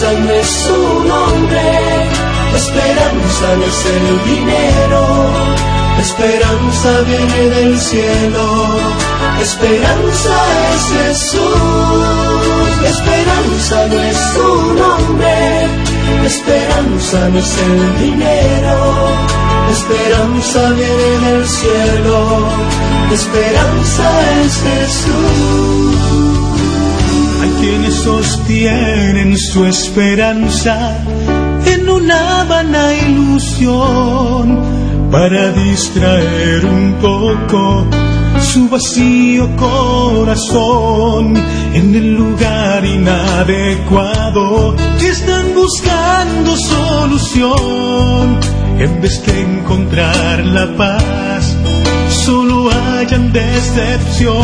esperanza no es su nombre, la esperanza no es el dinero, la esperanza viene del cielo, la esperanza es Jesús. La esperanza no es su nombre, la esperanza no es el dinero, la esperanza viene del cielo, la esperanza es Jesús. Hay quienes sostienen su esperanza en una vana ilusión para distraer un poco su vacío corazón. En el lugar inadecuado están buscando solución. En vez de encontrar la paz, solo hallan decepción.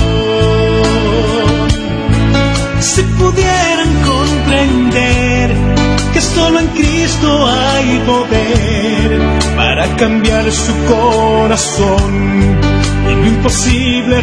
Si pudieran comprender que solo en Cristo hay poder para cambiar su corazón y lo imposible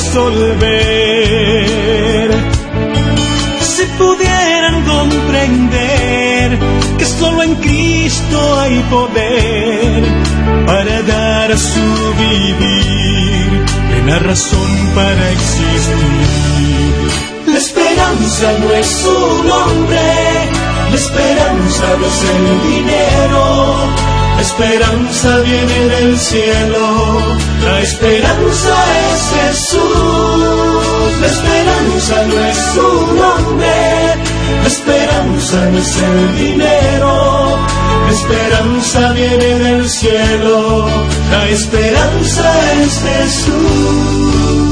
resolver. Si pudieran comprender que solo en Cristo hay poder para dar a su vivir plena razón para existir. La esperanza no es su nombre, la esperanza no es el dinero, la esperanza viene del cielo, la esperanza es Jesús. La esperanza no es su nombre, la esperanza no es el dinero, la esperanza viene del cielo, la esperanza es Jesús.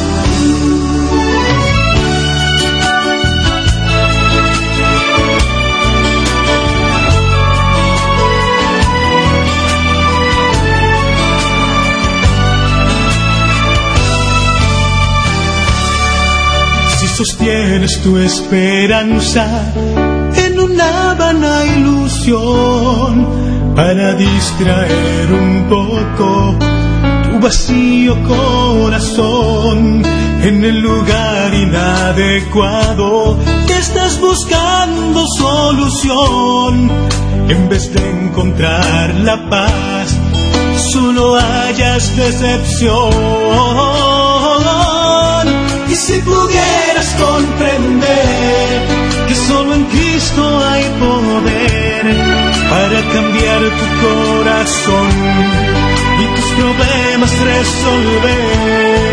Sostienes tu esperanza en una vana ilusión para distraer un poco tu vacío corazón. En el lugar inadecuado estás buscando solución. En vez de encontrar la paz, solo hallas decepción. Y si pudieras comprender que solo en Cristo hay poder para cambiar tu corazón y tus problemas resolver.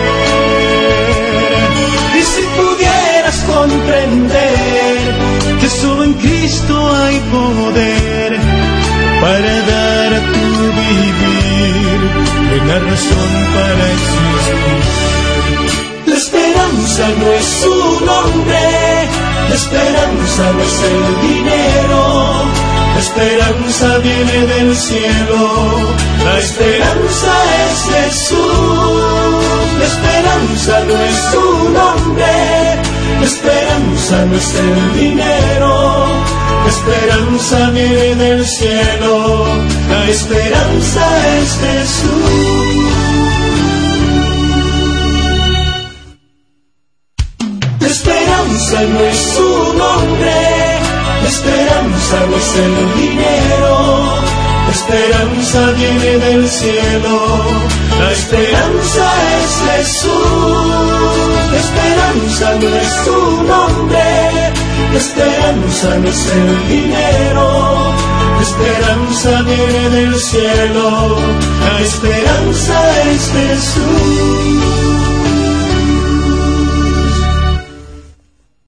Y si pudieras comprender que solo en Cristo hay poder para dar a tu vivir plena razón para existir. La esperanza no es su nombre, la esperanza no es el dinero, la esperanza viene del cielo, la esperanza es Jesús. La esperanza no es su nombre, la esperanza no es el dinero, la esperanza viene del cielo, la esperanza es Jesús. La esperanza no es su nombre, la esperanza no es el dinero, la esperanza viene del cielo, la esperanza es Jesús. La esperanza no es su nombre, la esperanza no es el dinero, la esperanza viene del cielo, la esperanza es Jesús.